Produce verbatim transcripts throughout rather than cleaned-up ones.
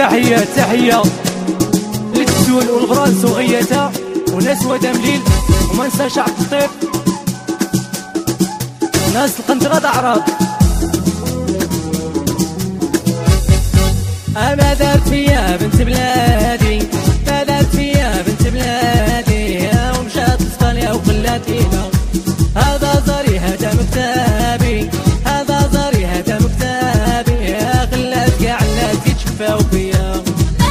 تحية تحية للتسول والغرانس وغيتها وناس ودمليل وما نساش عبد الطيب ناس القنطرة أعراض. أما دارت فيا بنت بلادي ما دارت فيا بنت بلادي ومشات لإسبانيا وخلات إينا هذا زاري هذا مكتابي هذا زاري هذا مكتابي خلات كاع الناس يتشفاو فيا.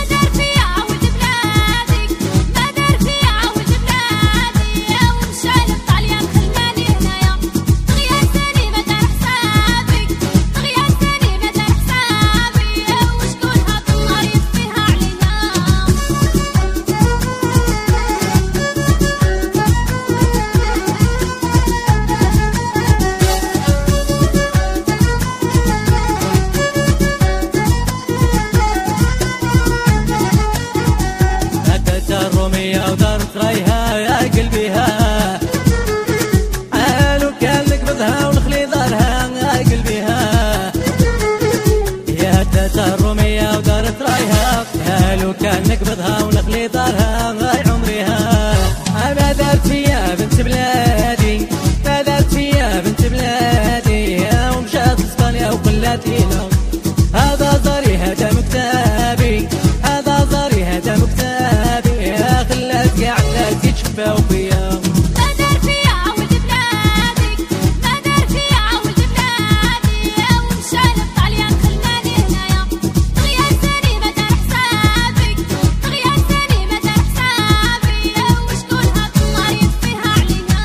ودارت رايها يا قلبيها قالوا كان نقبضها ونخلي دارها يا قلبيها يا تاتا الرومية ودارت رايها قالوا كان نقبضها ونخلي دارها يا عمريها. أما دارت فيا بنت بلادي ما دارت فيا بنت بلادي ومشات لإسبانيا وخلاتينا هذا زاري هذا مكتابي هذا زاري هذا مكتابي خلات كاع الناس يتشفاو فيا. ما دار فيا ولد بلادي ما دار فيا ولد بلادي ومشى للطاليان خلاني هنايا دغيا ثاني ما دار حسابي دغيا ثاني ما دار حسابي وشكون هاد الله يطفيها علينا.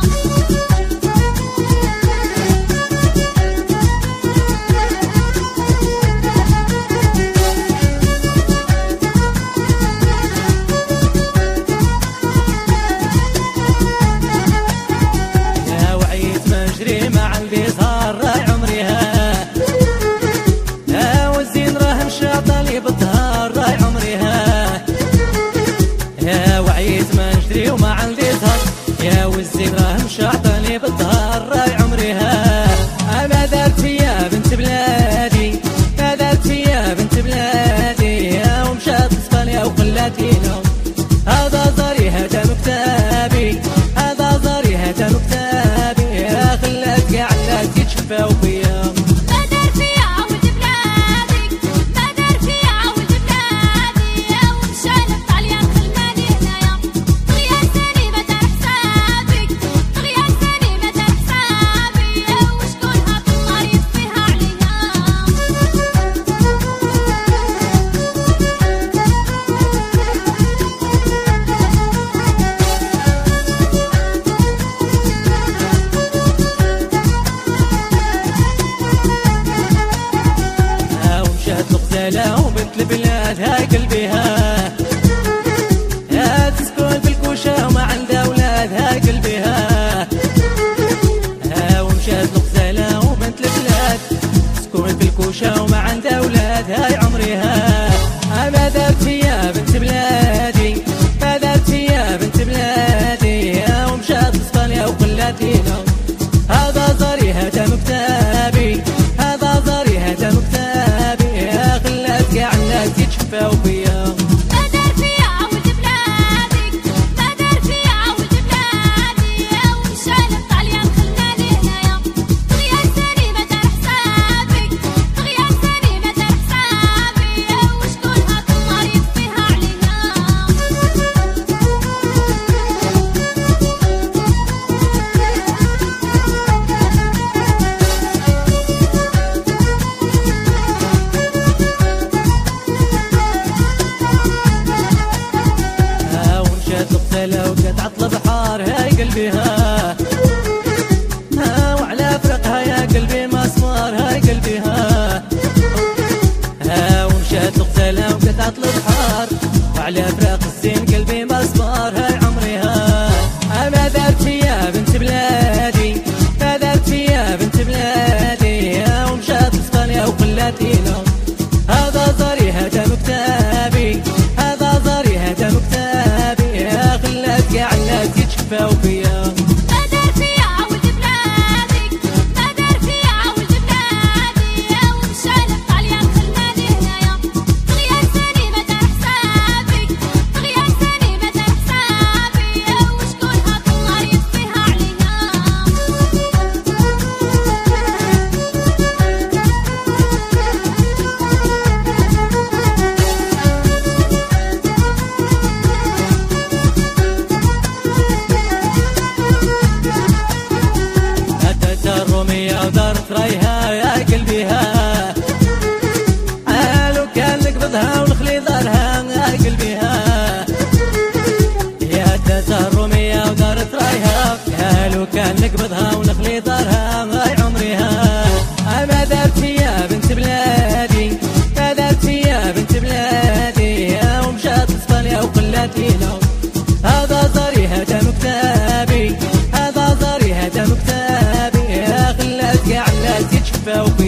يا وعيت ما نجري وما عندي زهر يا والزين راه مشى عطاني بالظهر راي عمريها. أما دارت فيا بنت بلادي ما دارت فيا بنت بلادي ومشات لإسبانيا وخلاتينا هذا زاري هذا مكتابي هذا زاري هذا مكتابي خلات كاع الناس يتشفاو فيا. وبنت البلاد هاي قلبيها يا تسكن في الكوشة وما عندها اولاد هاي قلبيها ومشات لغزالة وبنت البلاد تسكن في الكوشة وما عندها اولاد هاي عمريها. أما دارت فيا بنت بلادي ما دارت فيا بنت بلادي ومشات لإسبانيا وخلاتينا هذا زاري هذا مكتابي هذا زاري هذا مكتابي خلات كاع الناس يتشفاو فيا. ما دار فيا ولد بلادي ما دار فيا ولد بلادي ومشى للطاليان خلاني هنايا دغيا ثاني ما دار حسابي دغيا ثاني ما دار حسابي وشكون هاد الله يطفيها علينا. وقت عطل بحار هاي قلبيها وعلى فرقها يا قلبي مسمار هاي قلبيها ومشات لغزالة وقت عطل بحار وعلى فرق الزين قلبي مسمار هاي عمريها. أما دارت فيا بنت بلادي ما دارت فيا بنت بلادي ومشات لإسبانيا وخلاتينا هذا زاري هذا مكتابي هذا زاري هذا مكتابي خلات كاع الناس يتشفاو فيا. ما دار فيا ولد بلادي ما دار فيا ولد بلادي ومشى للطاليان خلاني هنايا دغيا دارت رايها يا قلبيها. لو كان نقبضها ونخلي دارها يا قلبيها. يا تاتا الرومية ودارت رايها، لو كان نقبضها ونخلي دارها يا عمريها. ما دارتي يا بنت بلادي، ما دارتي يا بنت بلادي، ومشات اسبانيا وخلاتينا. هذا زاري هذا مكتابي، هذا زاري هذا مكتابي، خلات كاع الناس يتشفاو.